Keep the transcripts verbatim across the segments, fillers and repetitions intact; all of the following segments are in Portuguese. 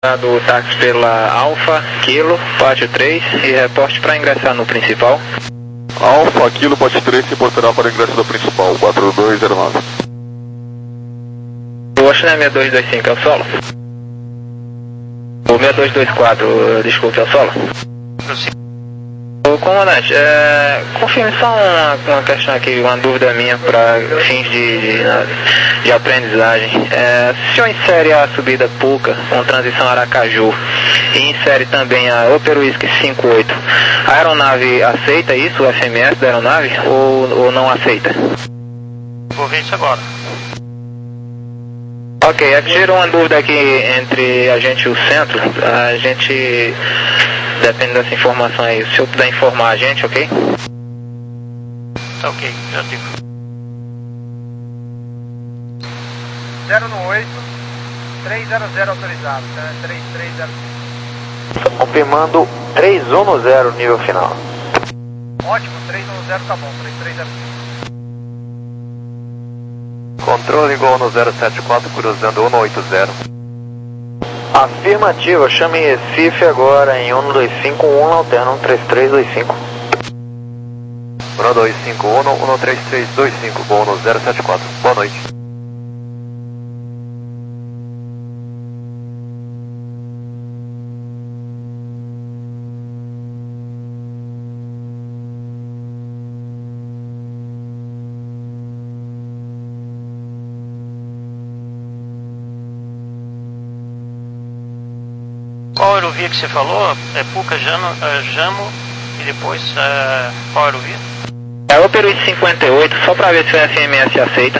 Do táxi pela Alfa, Kilo, pátio três e reporte para ingressar no principal. Alfa, Kilo, pátio três, reportará para ingresso do principal, quatro dois zero nove. O Ocean é seis dois dois cinco, é o solo? O seis dois dois quatro, desculpe, é o solo? O comandante, é, confirme só uma, uma questão aqui, uma dúvida minha para fins de, de, de aprendizagem. É, se o senhor insere a subida Puca com transição Aracaju e insere também a Operuísque cinquenta e oito, a aeronave aceita isso, o F M S da aeronave, ou, ou não aceita? Vou ver isso agora. Ok, é que gerou uma dúvida aqui entre a gente e o centro. A gente, depende dessa informação aí, se o senhor puder informar a gente, ok? Tá ok, já digo. zero no oito, três zero zero autorizado, tá? três três zero. Confirmando três um zero nível final. Ótimo, três um zero tá bom, três três zero. Controle igual no zero sete quatro, cruzando um oito zero. Afirmativa, chame Recife agora em um dois cinco um, alterna um três três dois cinco. um dois cinco um, um três três dois cinco, bom no zero sete quatro. Boa noite. Qual aerovia que você falou? É Puca, Jano, é, Jamo e depois é, qual aerovia? É o Operuísque cinquenta e oito, só para ver se o F M S aceita.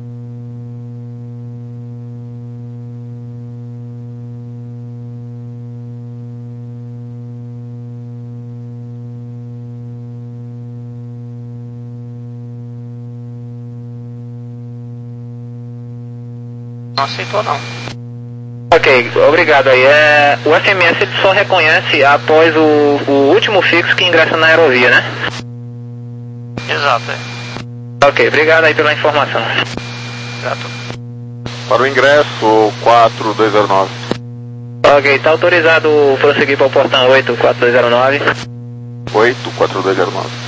Não aceitou não. Ok, obrigado aí. É, o F M S ele só reconhece após o, o último fixo que ingressa na aerovia, né? Exato, é. Ok, obrigado aí pela informação. Exato. Para o ingresso, quatro dois zero nove. Ok, está autorizado prosseguir para o portão oito quatro dois zero nove. oito quatro dois zero nove.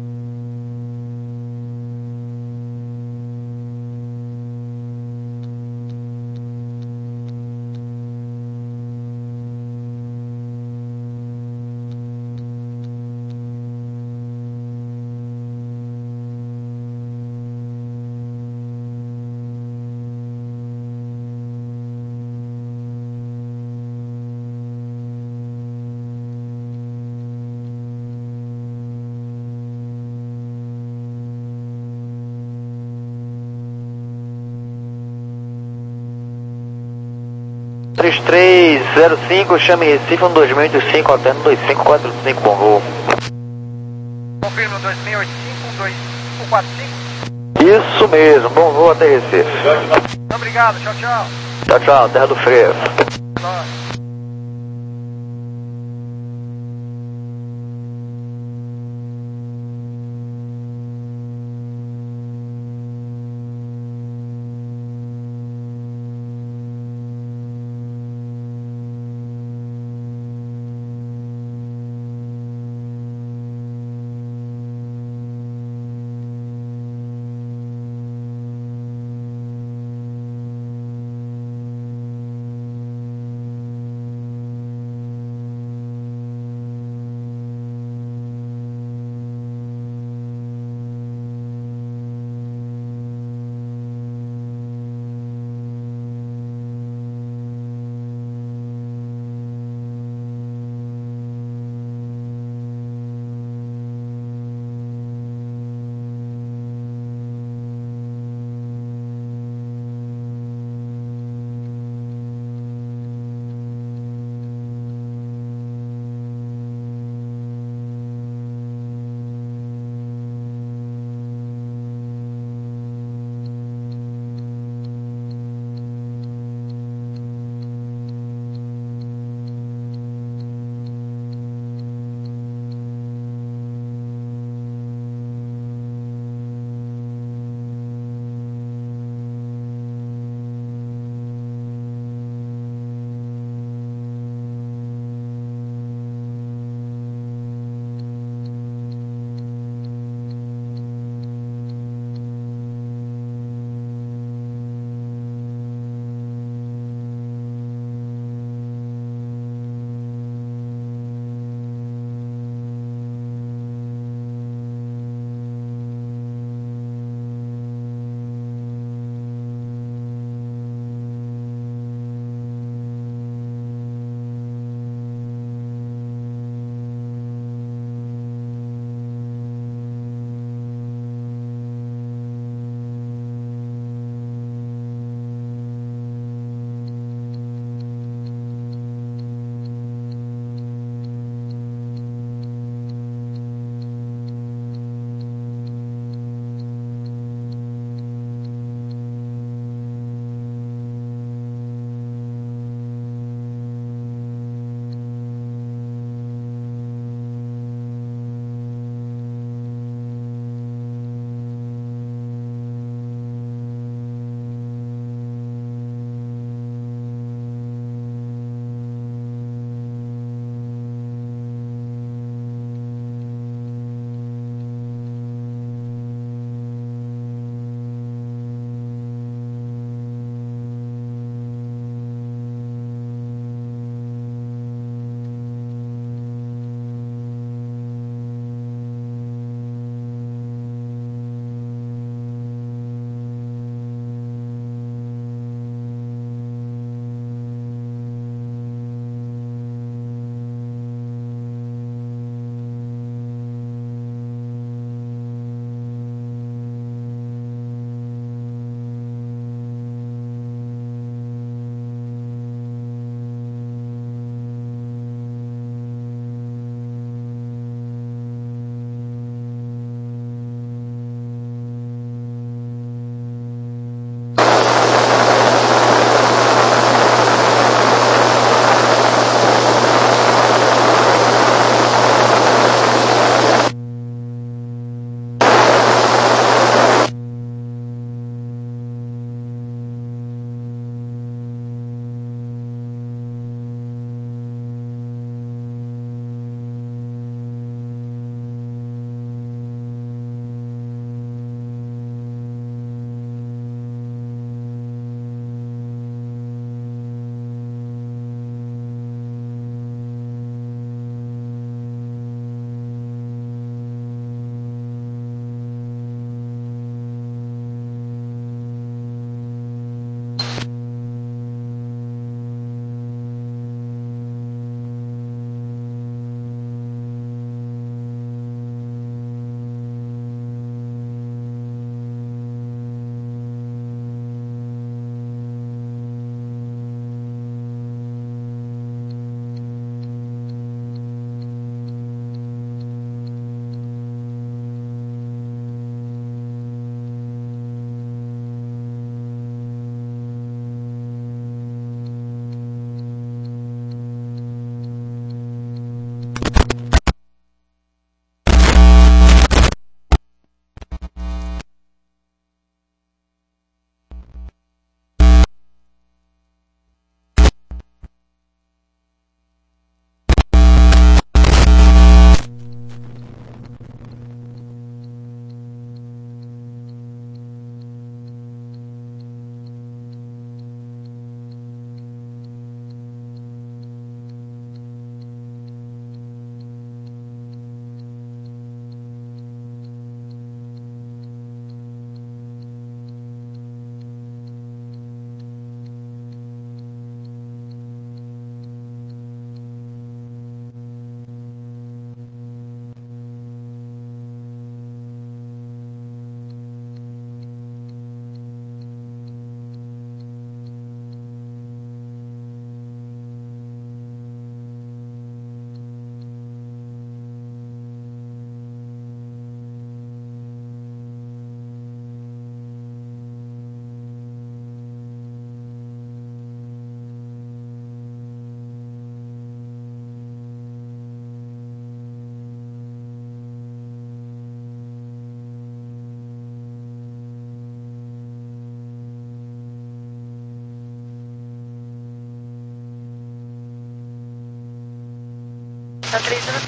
três três zero cinco, chame Recife, um dois mil e oitenta e cinco, alterno dois cinco quatro cinco, bom voo. Confirma dois mil e oitenta e cinco, um dois cinco quatro cinco. Isso mesmo, bom voo até Recife. Obrigado, tchau, tchau. Tchau, tchau, terra do freio. Nós. Tá três zero.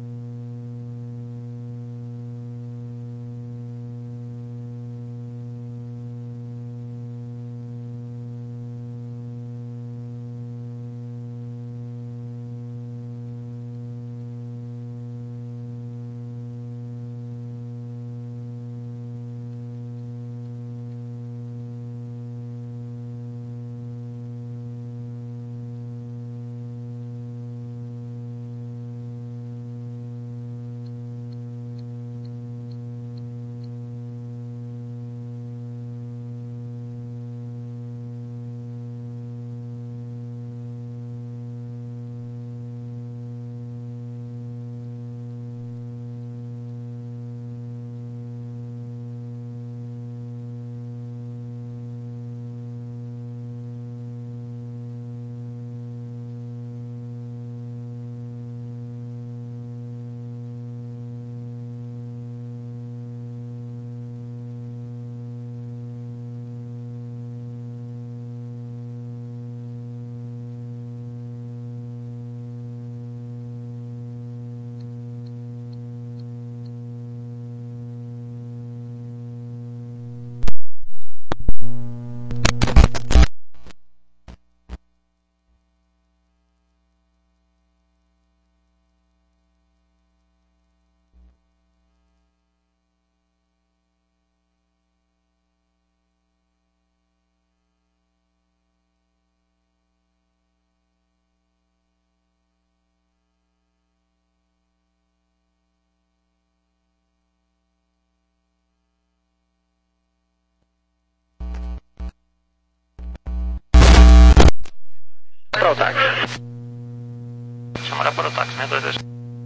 Para o táxi. Chamar para o táxi, né? dois dois.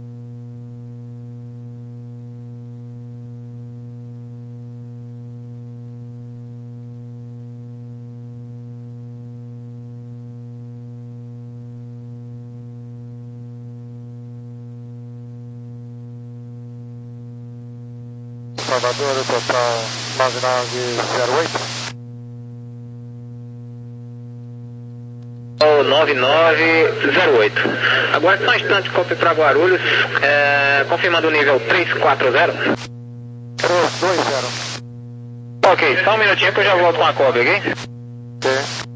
Salvador, total nove nove zero oito. nove nove zero oito. Agora só um instante, copy para Guarulhos, é, confirmando o nível três quatro zero. três dois zero. Ok, só um minutinho que eu já volto com a cópia, ok? Ok.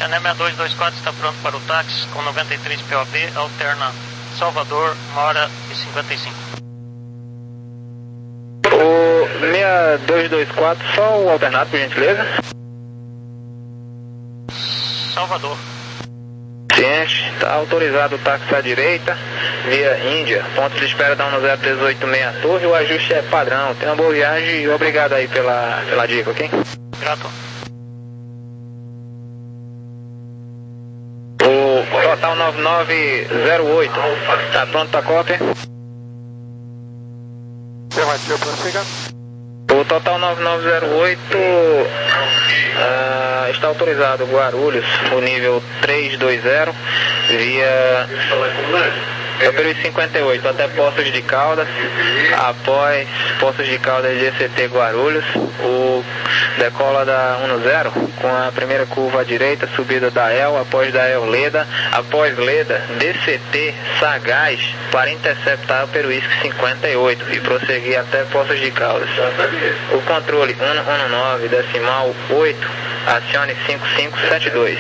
Channel seis dois dois quatro está pronto para o táxi com noventa e três P O B, alterna Salvador, uma hora e cinquenta e cinco. O seis dois dois quatro, só o alternado, por gentileza. Salvador. Ciente, está autorizado o táxi à direita, via Índia, ponto de espera da um zero três oito seis Torre, o ajuste é padrão. Tenha uma boa viagem e obrigado aí pela, pela dica, ok? Grato. O total nove nove zero oito, está pronto para cópia? Afirmativo, prossiga. O total nove nove zero oito uh, está autorizado Guarulhos, o nível trezentos e vinte, via Peruísque cinquenta e oito, até Poços de Caldas. Após Poços de Caldas D C T Guarulhos, o decola da dez, com a primeira curva à direita, subida da El, após da El Leda, após Leda, D C T Sagaz, para interceptar o Peruísque cinquenta e oito e prosseguir até Poços de Caldas. O controle cento e dezenove, decimal oito, acione cinco cinco sete dois.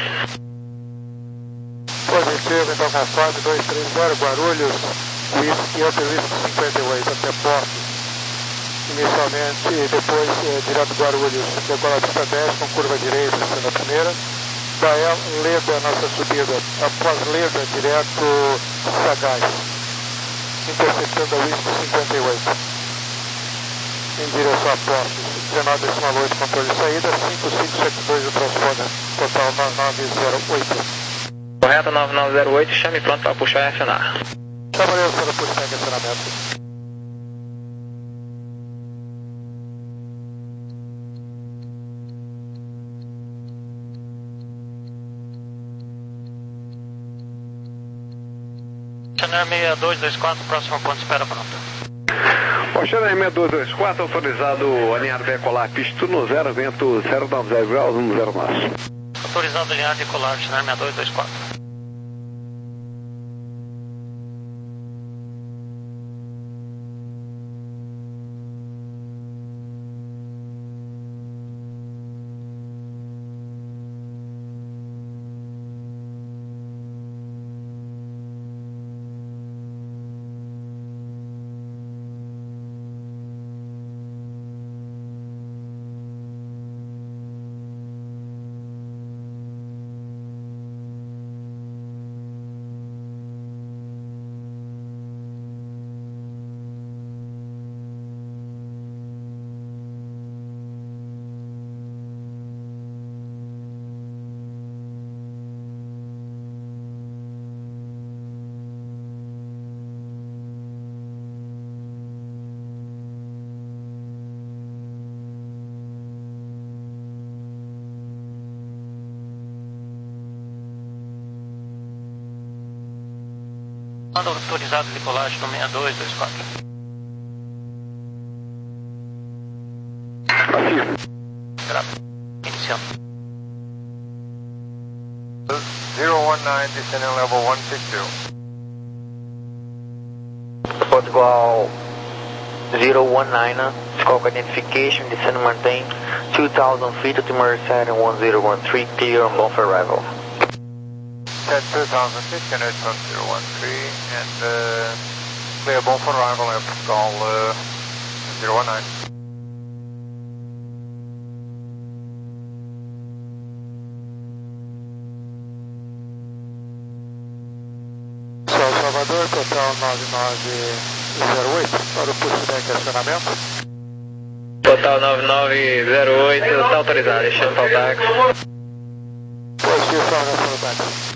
Positivo, então conforme dois três zero, Guarulhos, Whisky, Peruísque cinquenta e oito, até Porto. Inicialmente, depois é, direto Guarulhos, decola a pista dez com curva direita, sendo a primeira. Daí Leda, nossa subida. Após Leda, direto Sagaz, interceptando a Whisky cinquenta e oito. Em direção a Porto, dezenove decimal oito, controle de saída, cinco cinco sete dois o transponder, total nove nove zero oito. Correto, nove nove zero oito, chame pronto para puxar e acionar. Trabalhando para puxar e acionamento. Channel seis dois dois quatro, próximo ponto de espera pronto. O Channel seis dois dois quatro, autorizado alinhar decolar, pista no zero, vento zero nove zero graus, no zero nove. Autorizado alinhar decolar, Channel seis dois dois quatro. Manda autorizado de decolagem no seis dois dois quatro. Grava. Iniciando. zero one nine, descending level one six zero. Portugal zero one nine, scope identification, descend and maintain two thousand feet to Merced and one zero one three, clear on both arrival. At two thousand feet, can it one zero one three, and uh, clear bomb for arrival at Portugal uh, zero one nine. São Salvador, total nove nove zero oito, para o push deck e acionamento. Total nove nove zero oito, está autorizado, chame para o táxi. Positivo, para o táxi.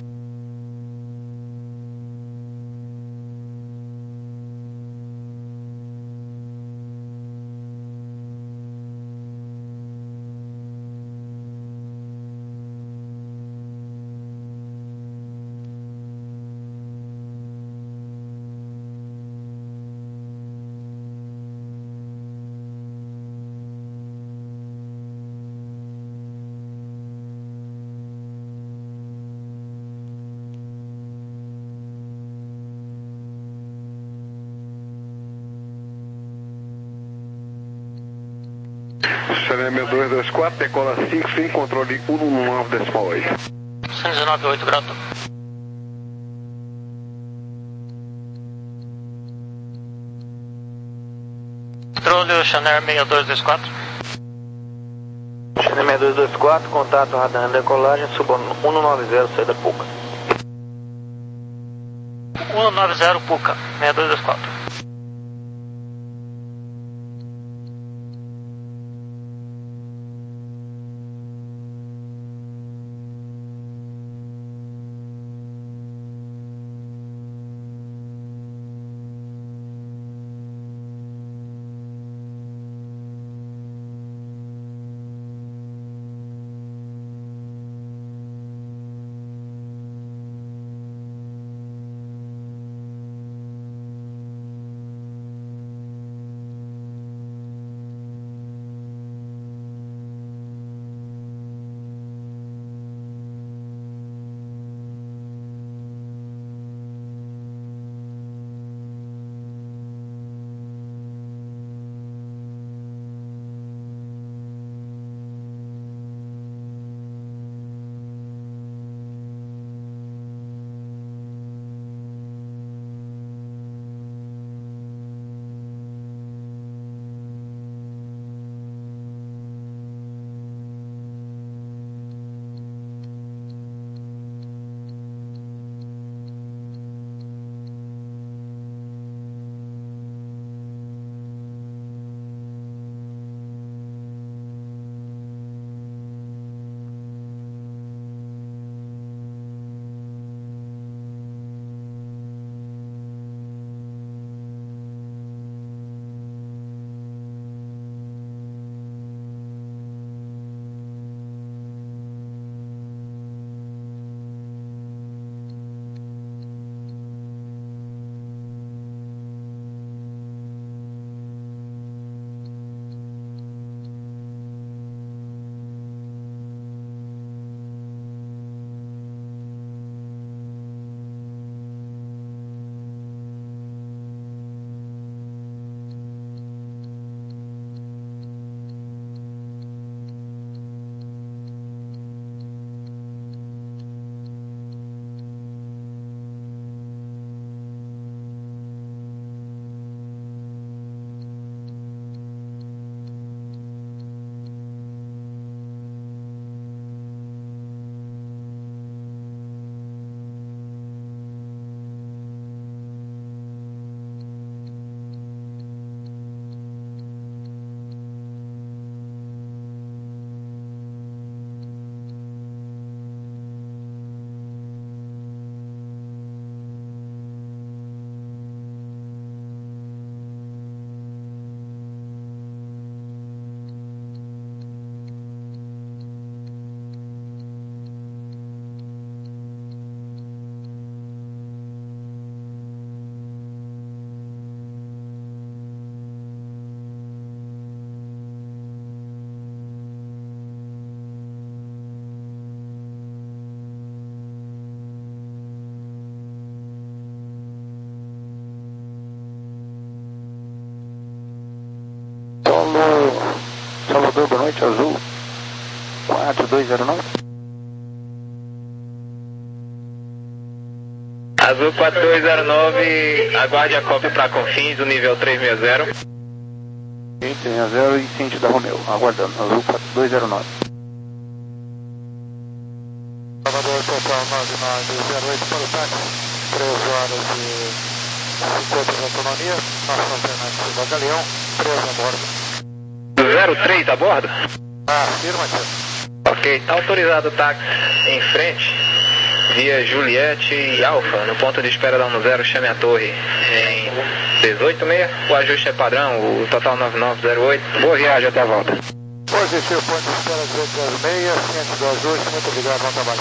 Channel seis dois dois quatro, decola cinco cinco, controle um nove decimal oito. cento e dezenove ponto oito, Grota. Controle Channel seis dois dois quatro. Channel seis dois dois quatro, contato radar de decolagem, suba cento e noventa, saída Puca. cento e noventa Puca, seis dois dois quatro. Salvador, boa noite, Azul quatro dois zero nove. Azul quatro dois zero nove, aguarde a cópia para Confins, do nível trezentos e sessenta. trezentos e sessenta e ciente da Romeo, aguardando, Azul quatro dois zero nove. Salvador, total nove nove zero oito para o táxi, três horas e cinquenta de autonomia, nossa alternativa Galeão, três a bordo. zero três a bordo? Ah, afirmativo. Ok, está autorizado o táxi em frente, via Juliette e Alfa, no ponto de espera da um zero, chame a torre em dezoito seis, o ajuste é padrão, o total nove nove zero oito, boa viagem, até a volta. Positivo, ponto de espera dezoito zero seis, ciente do ajuste, muito obrigado, bom trabalho.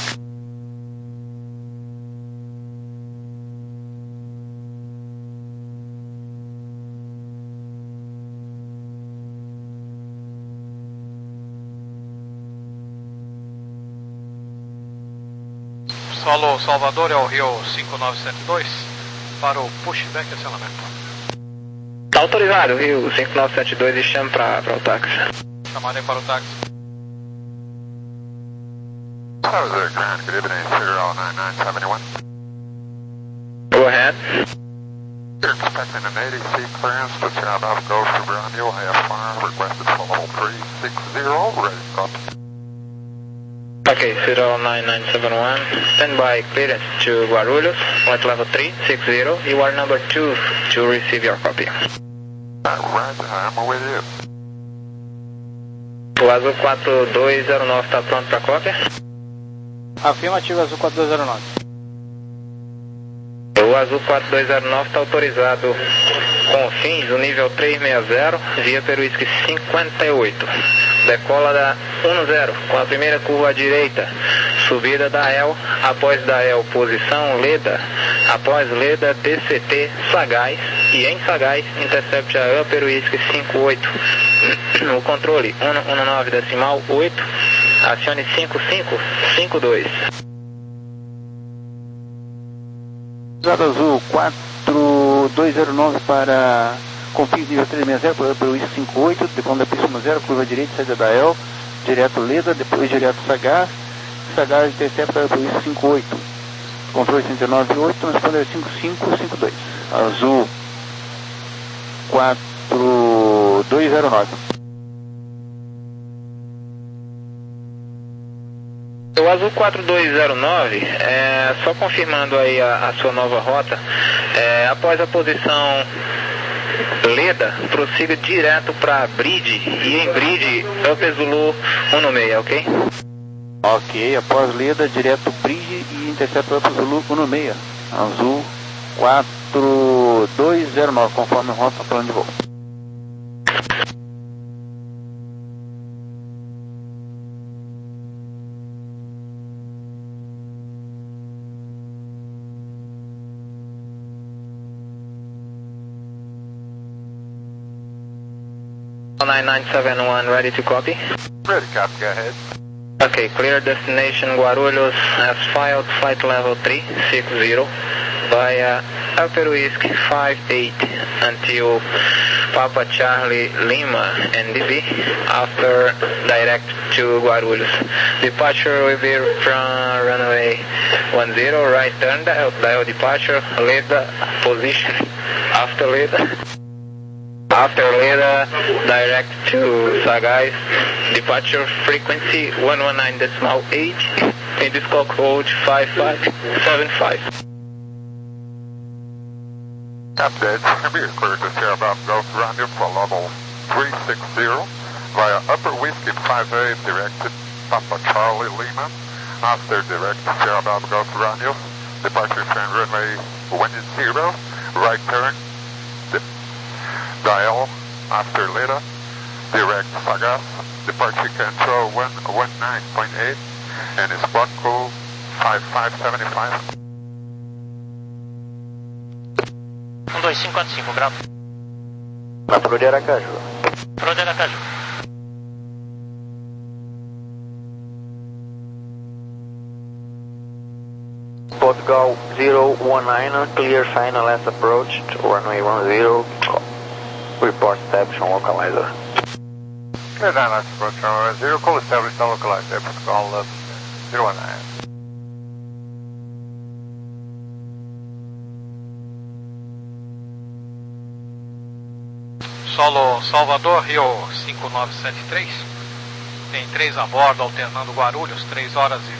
Alô, Salvador, é o Rio cinco nove sete dois para o pushback e acionamento. Está autorizado, Rio cinco nove sete dois e chame para o táxi. Chamada aí para o táxi. That was a Grand. Good evening, Figueroa nine nine seven one. Go ahead. You're expecting an eighty feet clearance to Sierra Alpha Golf to Bravo, I F R, requested for level three six zero, ready to copy. Okay, Federal nine nine seven one, standby clearance to Guarulhos, flight level three six zero, you are number two to receive your copy. Right, I'm with you. O Azul quatro dois zero nove está pronto para cópia? Afirmativo, Azul quatro dois zero nove. O Azul quatro dois zero nove está autorizado com fins do nível trezentos e sessenta, via Peruísque cinquenta e oito. Decola da um zero, com a primeira curva à direita, subida da E L, após da E L, posição Leda, após Leda, D C T, Sagaz, e em Sagaz, intercept a Peruísque cinquenta e oito. O controle cento e dezenove decimal oito, acione cinco cinco cinco dois. Azul quatro dois zero nove para confins nível trezentos e sessenta, pelo I S cinquenta e oito, depois da pista um zero, curva direita, saída da E L, direto Leda, depois direto Sagaz, Sagaz intercepta pelo I S cinquenta e oito, controle cento e nove oito, transponder cinco cinco cinco dois, Azul quatro dois zero nove. O Azul quatro dois zero nove, é, só confirmando aí a, a sua nova rota, é, após a posição Leda, prossiga direto para Bridge, e em Bridge, Upper Zulu um no seis, ok? Ok, após Leda, direto Bridge e intercepta Upper Zulu um no seis, Azul quatro dois zero nove, conforme rota, plano de voo. nine nine seven one, ready to copy? Ready, copy, go ahead. Okay, clear destination Guarulhos as filed, flight level three six zero via Alper Whiskey five eight until Papa Charlie Lima N D B after direct to Guarulhos. Departure will be from runway one zero, right turn, dial, dial departure, Leda position, after Leda. After Leda, direct to Sagaz, departure frequency one one nine decimal eight, and this call code five five seven five. Update, be clear to Sierra Alpha Golf Romeo for level three six zero via Upper Whiskey five eight, directed Papa Charlie Lima. After direct Sierra Alpha Golf Romeo, departure from runway one zero, right turn. Dial after Leda, direct Sagaz, departure control one one nine point eight, and squad code five five seven five. um dois cinco quatro cinco, gravo. Patrulha de Aracaju. Patrulha de Aracaju. Portugal zero one nine, clear final last approach to runway one zero. Report establishment localizer. Clear down last approach runway zero, call established and localized there, Portugal zero one nine. Solo Salvador, Rio cinco nove sete três. Tem três a bordo, alternando Guarulhos, três horas e